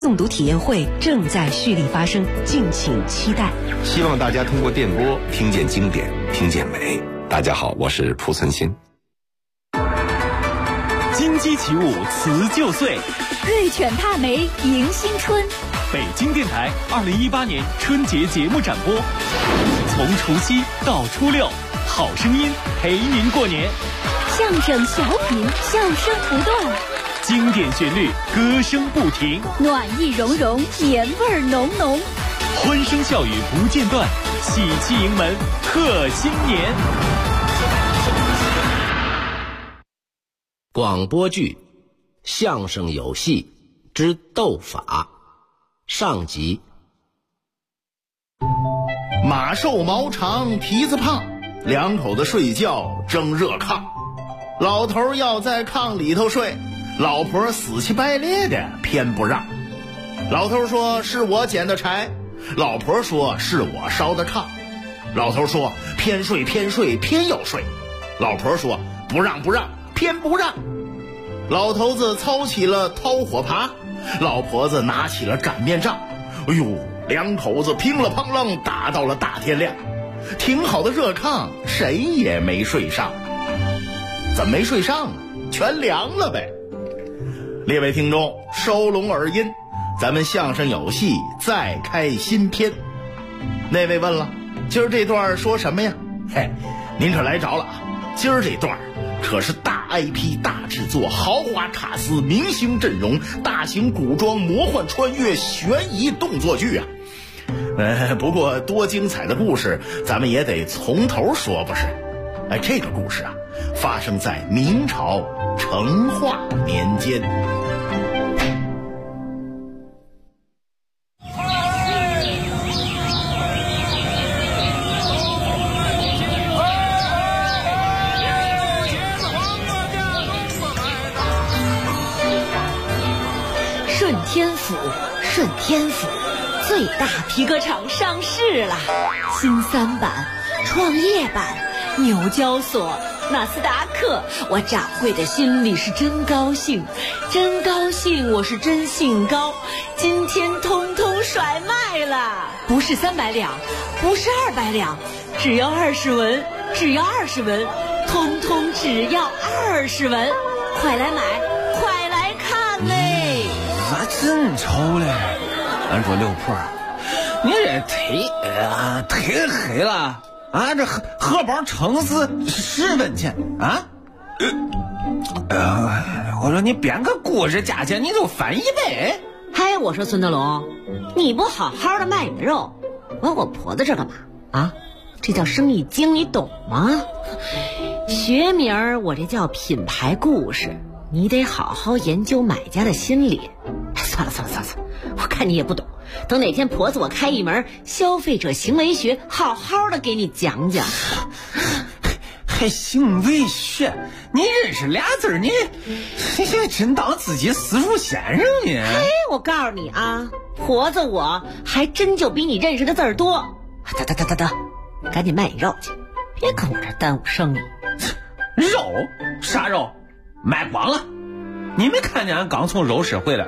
诵读体验会正在蓄力发生，敬请期待。 希望大家通过电波听见经典，听见美。大家好，我是濮存昕。 金鸡起舞辞旧岁， 瑞犬帕梅迎新春。 北京电台2018年春节节目展播，从除夕到初六，好声音陪您过年。 相声小品，笑声不断， 经典旋律，歌声不停， 暖意融融，年味浓浓， 欢声笑语不间断，喜气迎门贺新年。 广播剧《相声有戏之斗法》上集。 马瘦毛长，蹄子胖，两口子睡觉争热炕。老头要在炕里头睡，老婆死乞白咧的偏不让。老头说是我捡的柴，老婆说是我烧的炕。老头说偏睡偏睡偏要睡，老婆说不让不让偏不让。老头子操起了掏火耙，老婆子拿起了擀面杖。哎呦，两口子乒了乓啷打到了大天亮。挺好的热炕谁也没睡上。怎么没睡上啊？全凉了呗。列位听众，收拢耳音，咱们相声有戏再开新篇。那位问了，今儿这段说什么呀？嘿，您可来着了啊！今儿这段可是大 IP 大制作，豪华卡司，明星阵容，大型古装魔幻穿越悬疑动作剧啊！不过多精彩的故事咱们也得从头说不是？这个故事啊，发生在明朝成化年间。 顺天府最大皮革厂上市了，新3版、创业版、纽交所、纳斯达克。我掌柜的心里是真高兴，真高兴，我是真兴高。今天通通甩卖了，不是300两，不是200两，只要20文，只要20文，通通只要20文，快来买，快来看嘞！ 咋真丑嘞？俺说刘婆，你这忒黑了啊！这荷包撑死10文钱啊！我说你编个故事价钱你就翻1倍。 嗨，我说孙德龙，你不好好的卖你的肉，往我婆子这干嘛啊？这叫生意经，你懂吗？学名我这叫品牌故事，你得好好研究买家的心理。算了，我看你也不懂，等哪天婆子我开一门消费者行为学，好好的给你讲讲。 还行为学？你认识俩字你真当自己私塾先生呢？ 我告诉你啊，婆子我还真就比你认识的字儿多。得，赶紧卖你肉去，别跟我这耽误生意。 肉？啥肉？卖光了。你没看见俺刚从肉市回来？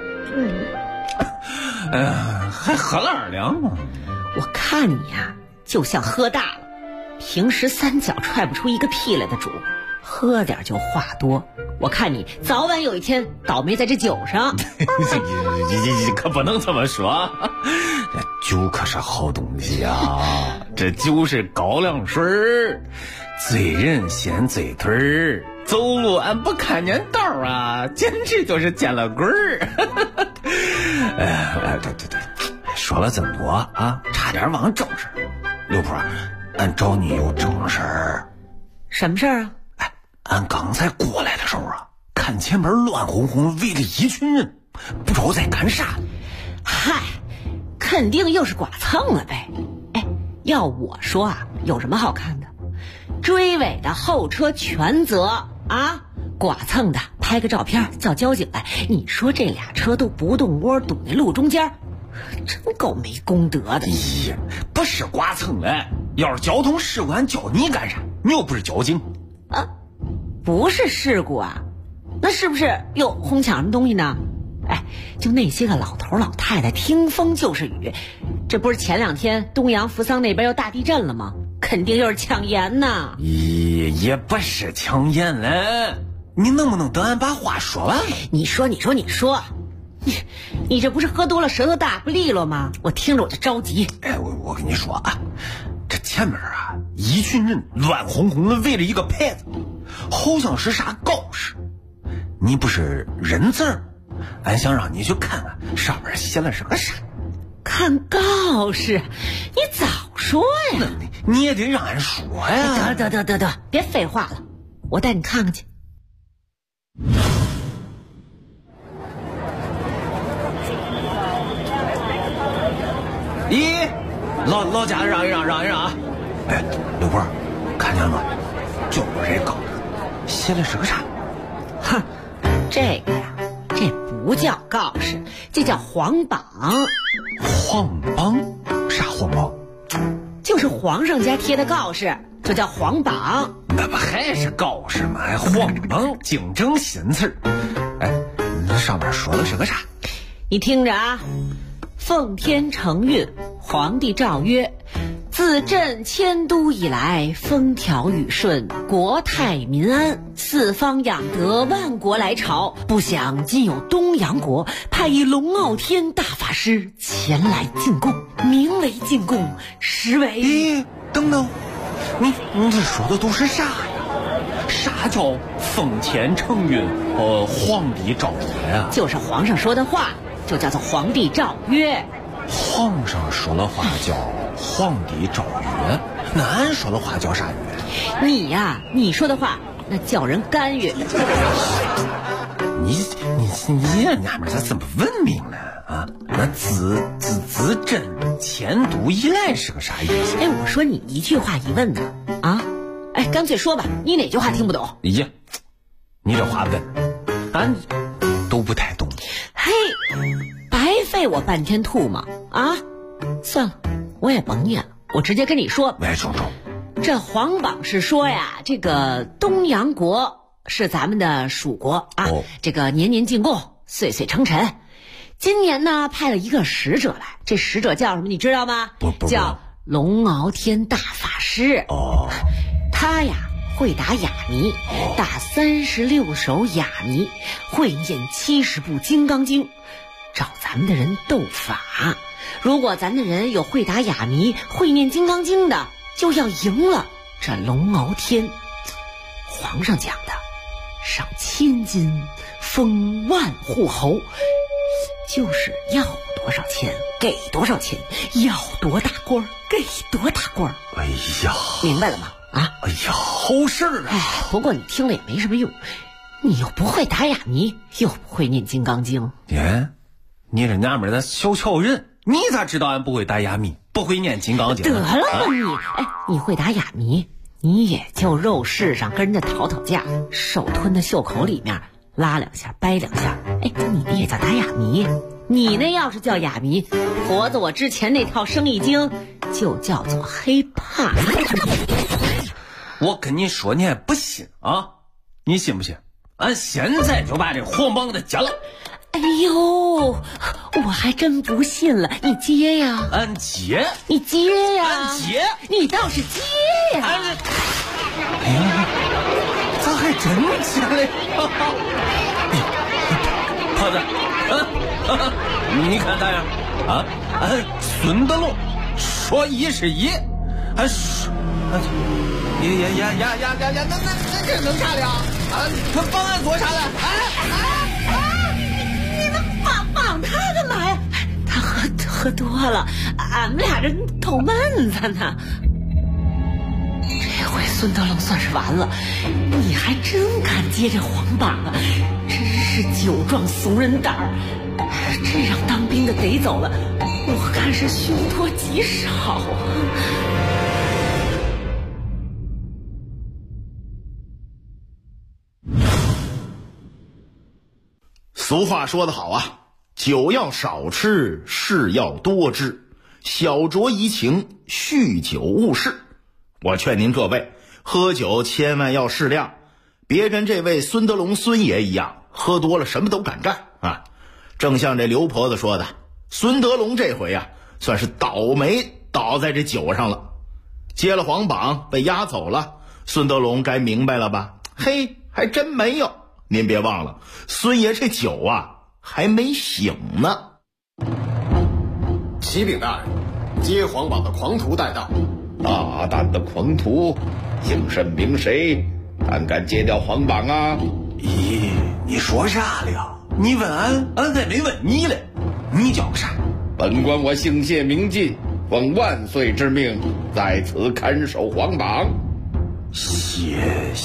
还喝了2两吗？ 我看你呀，就像喝大了，平时3脚踹不出一个屁来的主，喝点就话多。我看你早晚有一天倒霉在这酒上。 可不能这么说，这酒可是好东西啊！这酒是高粱水，醉人先醉腿儿，走路俺不看见道啊，简直就是见了鬼儿。对，说了这么多啊，差点忘正事。刘婆，俺找你有正事儿。 什么事儿啊？ 俺刚才过来的时候啊，看前面乱哄哄围了一群人，不知道在干啥。 嗨，肯定又是剐蹭了呗。要我说啊，有什么好看的？追尾的后车全责啊，剐蹭的拍个照片叫交警来。你说这俩车都不动窝堵那路中间，真够没公德的。 不是剐蹭嘞，要是交通事故俺叫你干啥？你又不是交警啊，不是事故啊，那是不是又哄抢什么东西呢？ 哎，就那些个老头老太太听风就是雨，这不是前2天东阳扶桑那边又大地震了吗？肯定又是抢盐呐。 也不是抢盐了，你能不能等俺把话说完了？ 你说，你这不是喝多了舌头大不利落吗？我听着我就着急。 哎，我跟你说啊，这前面啊一群人乱哄哄的围着一个牌子，好像是啥告示。你不是认字儿，俺想让你去看看上面写了是个啥。 看告示，你早说呀！ 你也得让俺说呀。 得，别废话了，我带你看看去。 咦，老家让一让啊！哎，刘波，看见了吗？就是这告示，写的是个啥？ 哼，这个呀，这不叫告示，这叫皇榜。 皇榜？啥皇榜？ 就是皇上家贴的告示，就叫皇榜。 那不还是告示吗？还皇榜，精整新词儿。哎，那上面说的是个啥？ 你听着啊，奉天承运，皇帝诏曰：自朕迁都以来，风调雨顺，国泰民安，四方养德，万国来朝。不想今有东洋国派一龙傲天大法师前来进贡，名为进贡，实为…… 咦，等等，你这说的都是啥呀？啥叫奉天承运？皇帝诏曰呀？ 就是皇上说的话，就叫做皇帝诏曰。 皇上说的话叫皇帝诏曰，那俺说的话叫啥曰？ 你呀，你说的话那叫人干预。 你娘们咋这么文明呢？啊，那自朕迁都以来是个啥意思？ 哎，我说你一句话一问呢，啊，哎，干脆说吧，你哪句话听不懂？ 呀，你这话问，俺都不太懂。 嘿，白费我半天吐嘛！啊，算了，我也甭念了，我直接跟你说。 喂，冲， 这皇榜是说呀，这个东洋国是咱们的属国啊，这个年年进贡，岁岁称臣。今年呢，派了一个使者来，这使者叫什么？你知道吗？ 不叫龙傲天大法师。他呀会打哑谜，打36首哑谜，会念70部金刚经，找咱们的人斗法。如果咱的人有会打哑谜、会念金刚经的，就要赢了这龙傲天。皇上讲的，赏1000金，封万户侯，就是要多少钱给多少钱，要多大官给多大官。 哎呀， 明白了吗？啊， 哎呀，好事儿啊！ 哎，不过你听了也没什么用，你又不会打哑谜，又不会念金刚经。 你这娘们的小瞧人，你咋知道俺不会打哑谜，不会念金刚经？ 得了吧你！哎，你会打哑谜，你也就肉市上跟人家讨价，手吞到袖口里面拉2下掰2下，哎，你那也叫打哑谜。你那要是叫哑谜，婆子我之前那套生意经就叫做黑怕。 我跟你说你还不信啊？你信不信？俺现在就把这皇榜给他接了。 哎呦，我还真不信了，你接呀？ 俺接。 你接呀？ 俺接。 你倒是接呀？ 哎呀，咋还真接了？婆子，你看咋样？啊，俺孙德龙说1是1，俺说，那这能啥了？啊，他帮俺做啥了？ 你能帮他干嘛呀？他喝多了，俺们俩人逗闷子呢。这回孙德龙算是完了，你还真敢接这皇榜啊！真是酒壮怂人胆儿，这让当兵的逮走了，我看是凶多吉少啊。 俗话说得好啊，酒要少吃，事要多知，小酌怡情，酗酒误事。我劝您各位，喝酒千万要适量，别跟这位孙德龙孙爷一样，喝多了什么都敢干啊！ 正像这刘婆子说的，孙德龙这回啊，算是倒霉倒在这酒上了。接了皇榜被押走了，孙德龙该明白了吧？嘿，还真没有。您别忘了，孙爷这酒啊还没醒呢。 启禀大人，接皇榜的狂徒带到。 大胆的狂徒，姓甚名谁？胆敢揭掉皇榜啊？ 咦，你说啥了？你问俺还没问你嘞。你叫个啥？ 本官我姓谢名进，奉万岁之命，在此看守皇榜。 谢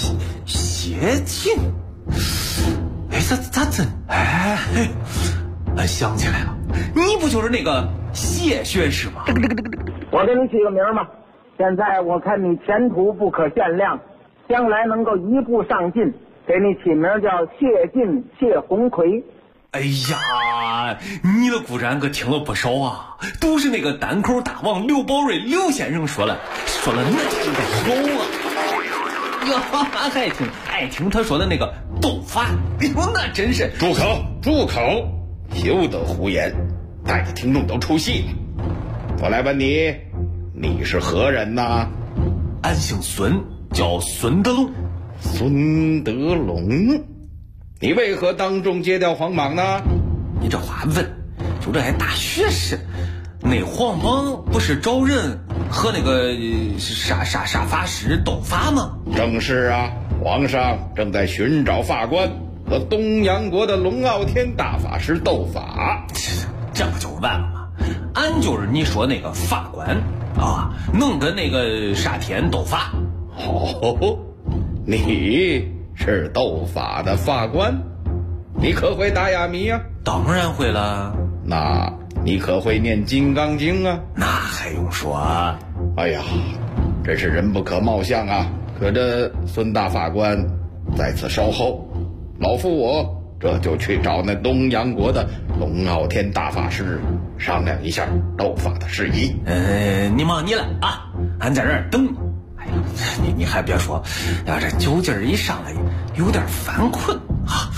晋。哎，咋真？哎，俺想起来了，你不就是那个谢学士吗？ 我给你起个名吧，现在我看你前途不可限量，将来能够一步上进，给你起名叫谢晋谢鸿逵。 哎呀，你的故事可听了不少啊，都是那个单口大王刘宝瑞刘先生说了那个好啊。呀，还爱听他说的那个斗法，哎呦，那真是住口，休得胡言，带着听众都出戏了。我来问你，你是何人呐？ 俺姓孙，叫孙德龙。 孙德龙，你为何当众揭掉皇榜呢？ 你这话问，就这还大学士，那皇榜不是找人和那个杀法师斗法吗？ 正是啊，皇上正在寻找法官和东洋国的龙傲天大法师斗法。 这不就完了吗？俺就是你说那个法官啊，能跟那个沙天斗法。 哦，你是斗法的法官？你可会打哑谜啊？ 当然会了。 那你可会念金刚经啊？ 那还用说啊？ 哎呀，真是人不可貌相啊！可这孙大法官在此稍后，老夫我这就去找那东洋国的龙傲天大法师商量一下斗法的事宜。 你忙你了啊，俺在这儿等你。哎呀，你还别说，要这酒劲儿一上来，有点犯困啊。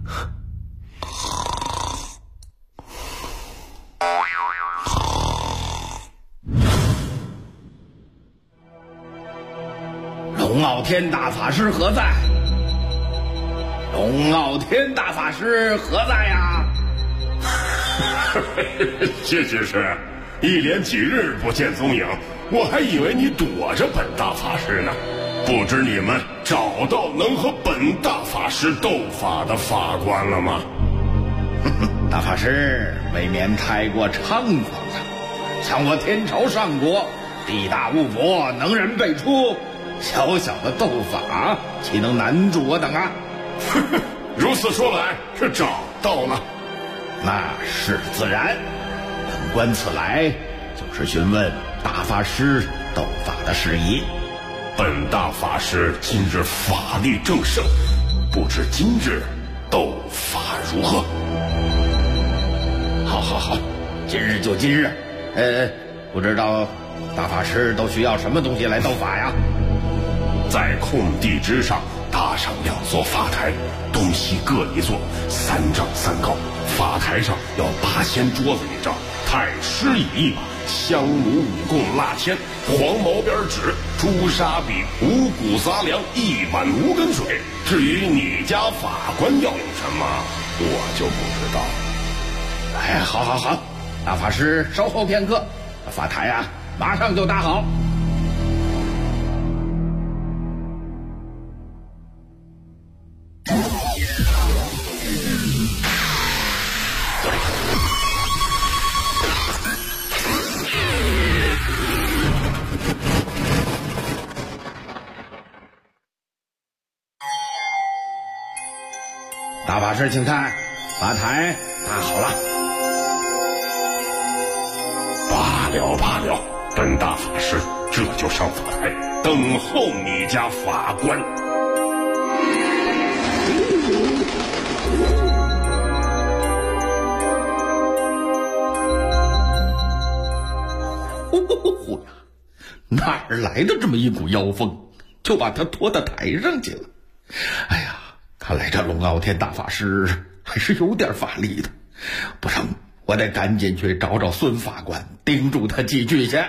龙傲天大法师何在？龙傲天大法师何在呀？ 谢学士，一连几日不见踪影，我还以为你躲着本大法师呢。不知你们找到能和本大法师斗法的法官了吗？ 大法师未免太过猖狂了，像我天朝上国，地大物博，能人辈出，小小的斗法岂能难住我等啊？ 如此说来，是找到了。 那是自然，本官此来就是询问大法师斗法的事宜。 本大法师今日法力正盛，不知今日斗法如何？ 好，今日就今日。不知道大法师都需要什么东西来斗法呀？ 在空地之上搭上2座法台，东西各一座，3丈3高。法台上要8仙桌子1张，太师椅1把，香炉5供蜡签，黄毛边纸，朱砂笔，五谷杂粮，1碗5根水。至于你家法官要用什么，我就不知道。 哎，好，大法师稍后片刻，法台啊马上就搭好。大法师请看，法台搭好了。 罢了，本大法师这就上法台等候你家法官。 哪儿来的这么一股妖风，就把他拖到台上去了？哎呀，看来这龙傲天大法师还是有点法力的。 不成，我得赶紧去找找孙法官，叮嘱他几句去。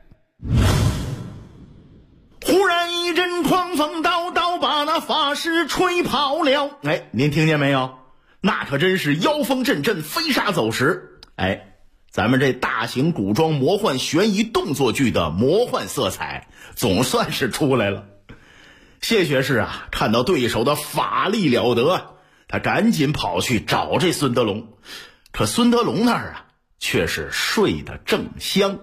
忽然一阵狂风叨叨，把那法师吹跑了。哎，您听见没有？那可真是妖风阵阵，飞沙走石。哎，咱们这大型古装魔幻悬疑动作剧的魔幻色彩总算是出来了。谢学士啊，看到对手的法力了得，他赶紧跑去找这孙德龙。可孙德龙那儿啊，却是睡得正香。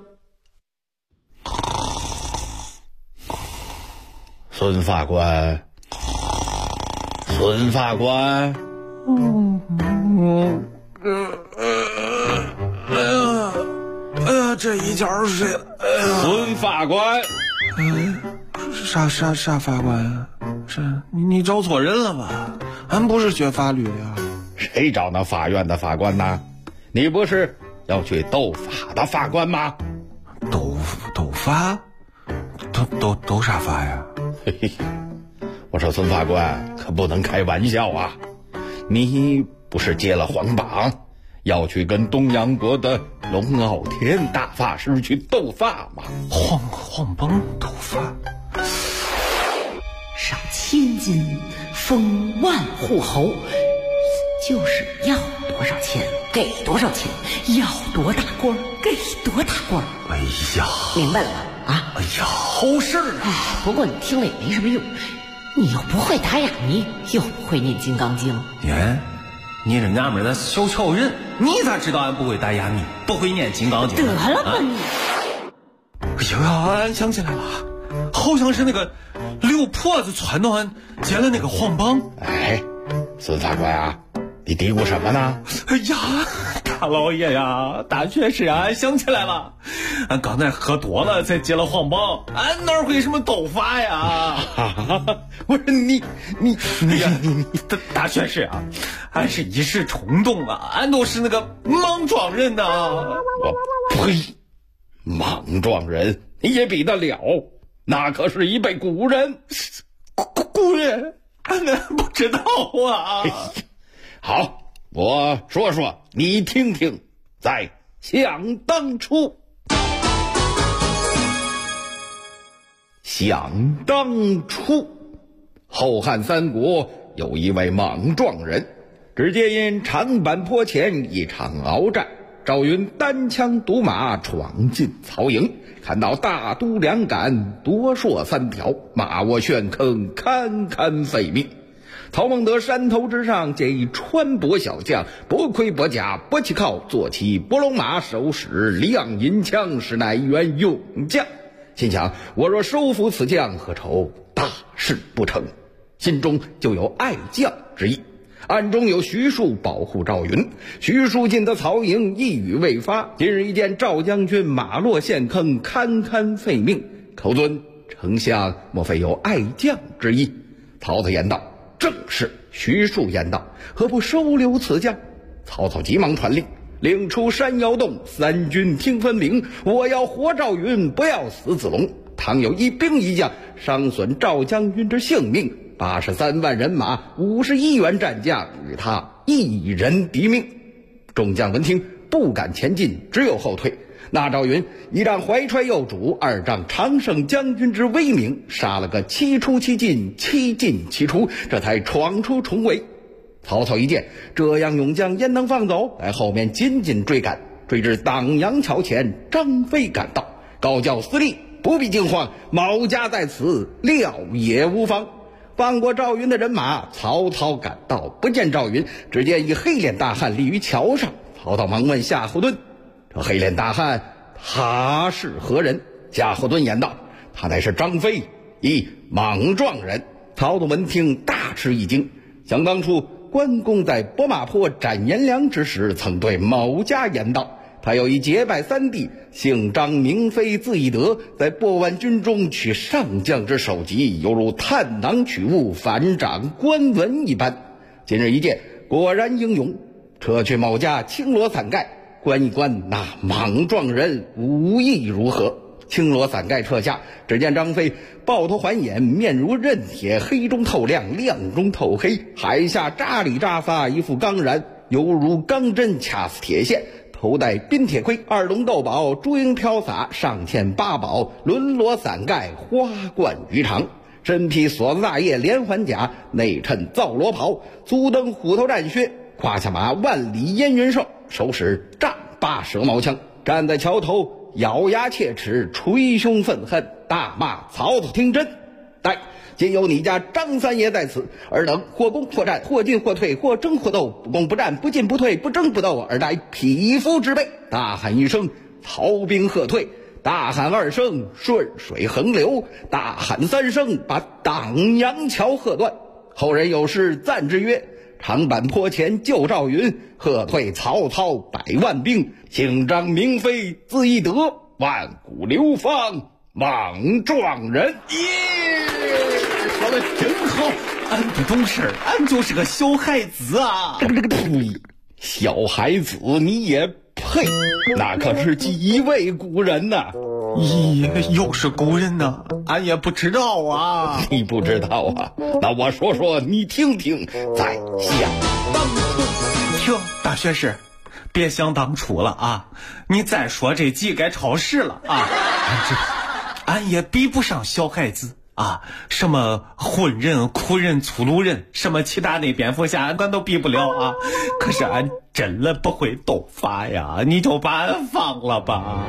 孙法官，孙法官， 这一觉睡了。 孙法官， 啥法官？是你找错人了吧？俺不是学法律的呀。 谁找那法院的法官呢？你不是要去斗法的法官吗？ 斗法？斗啥法呀？ 嘿嘿，我说孙法官可不能开玩笑啊！你不是接了皇榜，要去跟东洋国的龙傲天大法师去斗法吗？ 皇榜斗法？ 上千金，封万户侯，就是要多少钱给多少钱，要多大官给多大官。 哎呀， 明白了吧？啊！ 哎呀，好事啊！ 不过你听了也没什么用，你又不会打哑谜，又不会念金刚经。 你这娘们的小瞧人，你咋知道俺不会打哑谜，不会念金刚经？ 得了吧你！ 哎呀，俺想起来了，好像是那个刘婆子撺掇俺接了那个皇榜。 哎，孙法官啊，你嘀咕什么呢？ 哎呀，大老爷呀，大学士啊，俺想起来了，俺刚才喝多了才接了皇榜，俺哪会什么斗法呀？ 我说你大学士啊，俺是一时冲动啊，俺都是那个莽撞人呐。 我呸！莽撞人你也比得了？那可是一辈古人。 古人？俺不知道啊。 好，我说说，你听听。在想当初，后汉三国有一位莽撞人，只接因长坂坡前一场鏖战，赵云单枪独马闯进曹营，看到大都两杆，夺槊三条，马卧陷坑，堪堪废命。曹孟德山头之上见一穿帛小将，薄盔薄甲，薄旗靠，坐骑拨龙马，手使亮银枪，实乃一员勇将。心想，我若收服此将，何愁大事不成？心中就有爱将之意，暗中有徐庶保护赵云。徐庶进得曹营，一语未发，今日一见赵将军马落陷坑，堪堪废命。口尊丞相莫非有爱将之意？曹操言道：正是。徐庶言道：何不收留此将？曹操急忙传令，令出山摇动，三军听分明。我要活赵云，不要死子龙。倘有一兵一将伤损赵将军之性命，83万人马，51员战将，与他一人敌命。众将闻听，不敢前进，只有后退。那赵云一仗怀揣幼主，二仗常胜将军之威名，杀了个7出7进，7进7出，这才闯出重围。曹操一见这样勇将焉能放走，在后面紧紧追赶，追至党阳桥前，张飞赶到，高叫司隶不必惊慌，某家在此，料也无妨。放过赵云的人马，曹操赶到，不见赵云，只见一黑脸大汉立于桥上。曹操忙问夏侯惇，这黑脸大汉他是何人？夏侯惇言道：他乃是张飞，一莽撞人。曹操闻听大吃一惊，想当初关公在博马坡斩颜良之时，曾对某家言道：他有一结拜三弟，姓张名飞字翼德，在破万军中取上将之首级，犹如探囊取物，反掌官文一般。今日一见，果然英勇。撤去某家，青罗伞盖，观一观那莽撞人武艺如何。青罗伞盖撤下，只见张飞抱头环眼，面如刃铁，黑中透亮，亮中透黑，海下扎里扎撒，一副刚然， 犹如钢针掐死铁线，头戴冰铁盔，二龙斗宝，珠缨飘洒，上嵌八宝，轮罗伞盖，花冠鱼肠。身披锁子大叶连环甲，内衬皂罗袍，足蹬虎头战靴，胯下马万里烟云兽，手使丈八蛇矛枪，站在桥头咬牙切齿，捶胸愤恨，大骂曹操听真。待今有你家张三爷在此，尔等或攻或战，或进或退，或争或斗，不攻不战，不进不退，不争不斗，尔乃匹夫之辈。大喊一声，曹兵喝退；大喊二声，顺水横流；大喊三声，把党阳桥喝断。后人有诗赞之曰：长坂坡前救赵云，喝退曹操百万兵。姓张名飞字翼德，万古流芳莽撞人。 说的真好，俺不懂事儿，俺就是个小孩子啊。 小孩子你也配？那可是几位古人呐。 咦，又是古人呢？俺也不知道啊。 你不知道啊？那我说说你听听，再想当初。 听，大学士，别想当初了啊！你再说这几该超时了啊！俺也比不上小孩子啊，什么混人、苦人、粗鲁人，什么其他那蝙蝠侠，俺都比不了啊。可是俺真的不会斗法呀，你就把俺放了吧。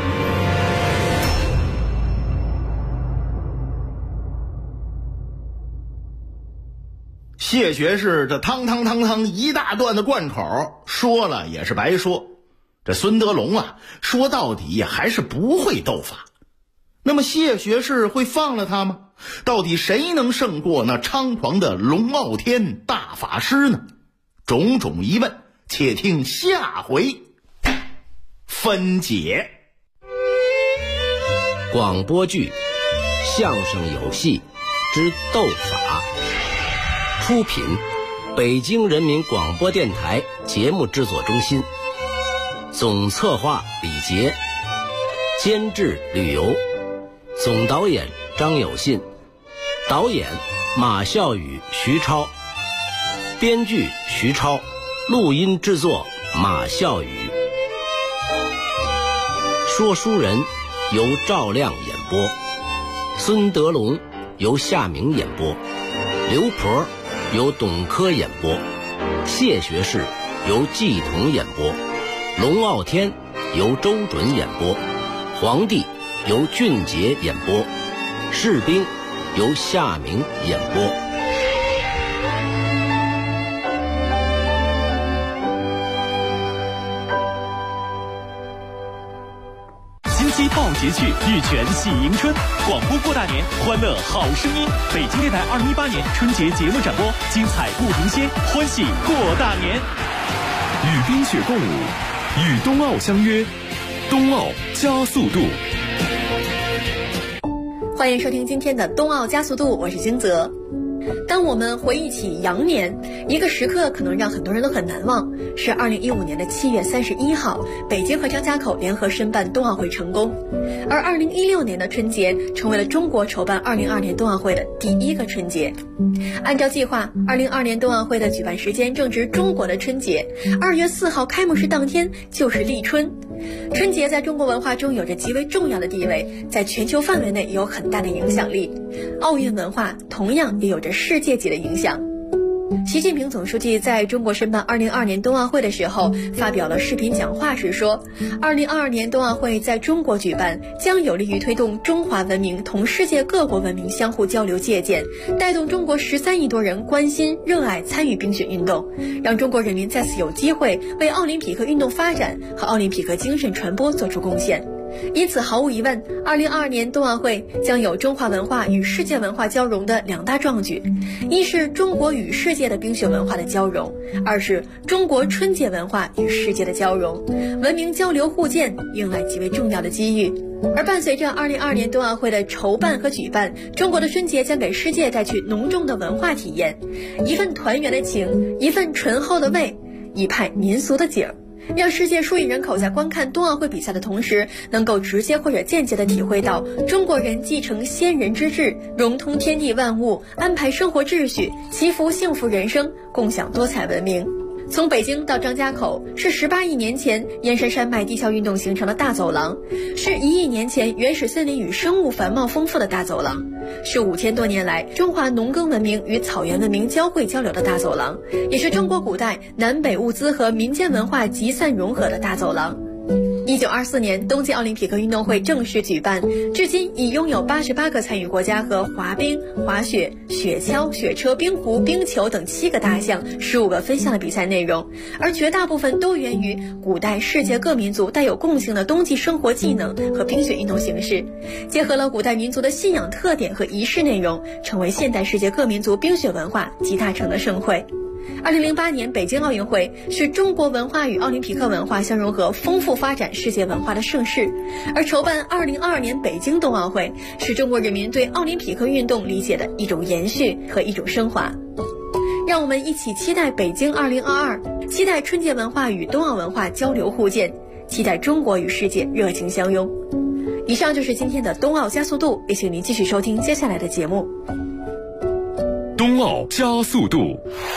谢学士这汤一大段的贯口，说了也是白说。这孙德龙啊，说到底还是不会斗法。那么谢学士会放了他吗？到底谁能胜过那猖狂的龙傲天大法师呢？种种疑问，且听下回分解。 广播剧《相声有戏之斗法》，出品北京人民广播电台节目制作中心，总策划李杰，监制吕游，总导演张有信，导演马孝宇、徐超，编剧徐超，录音制作马孝宇。说书人由赵亮演播，孙德龙由夏明演播，刘婆由董珂演播，谢学士由季彤演播，龙傲天由周准演播，皇帝由俊杰演播，士兵由夏明演播。 金鸡报捷趣，玉泉喜迎春，广播过大年，欢乐好声音。北京电台2018年春节节目展播，精彩不停歇，欢喜过大年。 与冰雪共舞，与冬奥相约，冬奥加速度。 欢迎收听今天的冬奥加速度，我是金泽。当我们回忆起羊年，一个时刻可能让很多人都很难忘，是2015年的7月31号，北京和张家口联合申办冬奥会成功。而2016年的春节成为了中国筹办2022年冬奥会的第一个春节。按照计划，2022年冬奥会的举办时间正值中国的春节，2月4号开幕式当天就是立春。春节在中国文化中有着极为重要的地位，在全球范围内有很大的影响力。奥运文化同样也有着世界级的影响。习近平总书记在中国申办2022年冬奥会的时候发表了视频讲话时说，2022年冬奥会在中国举办，将有利于推动中华文明同世界各国文明相互交流借鉴，带动中国13亿多人关心、热爱、参与冰雪运动，让中国人民再次有机会为奥林匹克运动发展和奥林匹克精神传播做出贡献。因此毫无疑问，2022年冬奥会将有中华文化与世界文化交融的两大壮举，一是中国与世界的冰雪文化的交融，二是中国春节文化与世界的交融，文明交流互鉴迎来极为重要的机遇。而伴随着2022年冬奥会的筹办和举办，中国的春节将给世界带去浓重的文化体验，一份团圆的情，一份醇厚的味，一派民俗的景儿，让世界数亿人口在观看冬奥会比赛的同时，能够直接或者间接地体会到中国人继承先人之志，融通天地万物，安排生活秩序，祈福幸福人生，共享多彩文明。 从北京到张家口是18亿年前燕山山脉地壳运动形成的大走廊，是1亿年前原始森林与生物繁茂丰富的大走廊，是5000多年来中华农耕文明与草原文明交汇交流的大走廊，也是中国古代南北物资和民间文化集散融合的大走廊。1924年冬季奥林匹克运动会正式举办，至今已拥有88个参与国家和滑冰、滑雪、雪橇、雪车、冰壶、冰球等7个大项15个分项的比赛内容，而绝大部分都源于古代世界各民族带有共性的冬季生活技能和冰雪运动形式，结合了古代民族的信仰特点和仪式内容，成为现代世界各民族冰雪文化集大成的盛会。2008年北京奥运会是中国文化与奥林匹克文化相融合、丰富发展世界文化的盛事，而筹办2022年北京冬奥会是中国人民对奥林匹克运动理解的一种延续和一种升华。让我们一起期待北京2022，期待春节文化与冬奥文化交流互鉴，期待中国与世界热情相拥。以上就是今天的冬奥加速度，也请您继续收听接下来的节目。 冬奥加速度。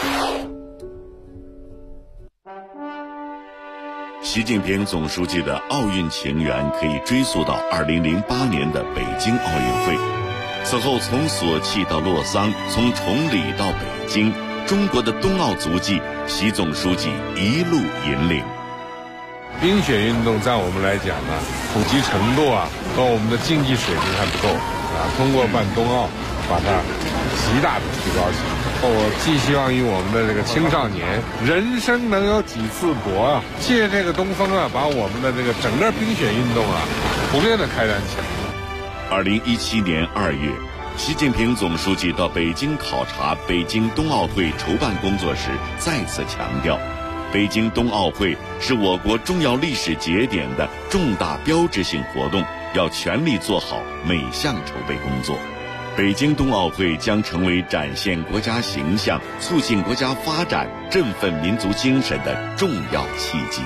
习近平总书记的奥运情缘可以追溯到2008年的北京奥运会。此后从索契到洛桑，从崇礼到北京，中国的冬奥足迹，习总书记一路引领。 冰雪运动在我们来讲呢，普及程度和我们的竞技水平还不够通过办冬奥，把它极大的提高起来。我寄希望于我们的这个青少年，人生能有几次搏借这个东风把我们的这个整个冰雪运动普遍的开展起来。 2017年2月，习近平总书记到北京考察北京冬奥会筹办工作时，再次强调，北京冬奥会是我国重要历史节点的重大标志性活动，要全力做好每项筹备工作。北京冬奥会将成为展现国家形象、促进国家发展、振奋民族精神的重要契机。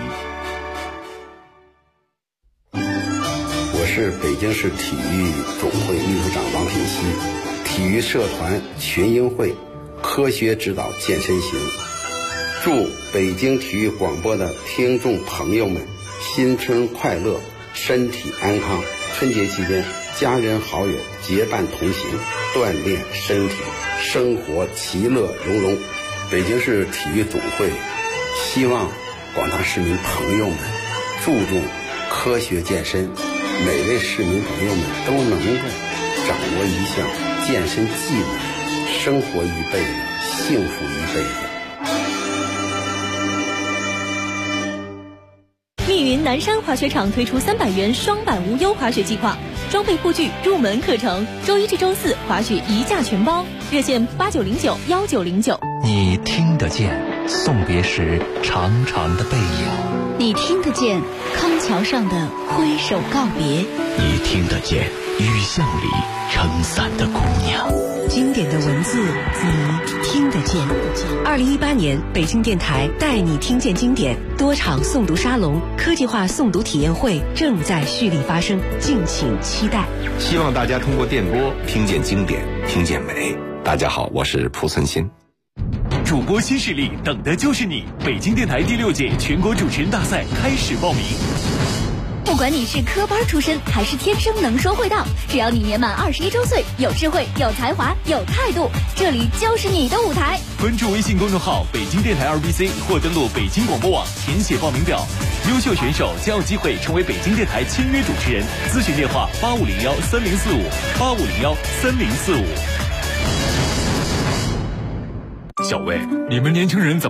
我是北京市体育总会秘书长王品熙，体育社团群英会科学指导健身行。祝北京体育广播的听众朋友们新春快乐，身体安康。春节期间，家人好友结伴同行，锻炼身体，生活其乐融融。北京市体育总会希望广大市民朋友们注重科学健身，每位市民朋友们都能够掌握一项健身技能，生活一辈子，幸福一辈子。 密云南山滑雪场推出300元双板无忧滑雪计划，装备护具、入门课程，周一至周四滑雪一价全包，热线89091909。 你听得见送别时长长的背影， 你听得见康桥上的挥手告别， 你听得见雨巷里撑伞的姑娘。 经典的文字，你听得见。2018年北京电台带你听见经典多场诵读沙龙、科技化诵读体验会正在蓄力发生，敬请期待。 希望大家通过电波听见经典，听见美。大家好，我是蒲存昕。 主播新势力，等的就是你！北京电台第6届全国主持人大赛开始报名。 不管你是科班出身还是天生能说会道，只要你年满21周岁，有智慧、有才华、有态度，这里就是你的舞台。 关注微信公众号北京电台2BC 或登录北京广播网填写报名表，优秀选手将有机会成为北京电台签约主持人。咨询电话85013045，85013045。 小魏，你们年轻人怎么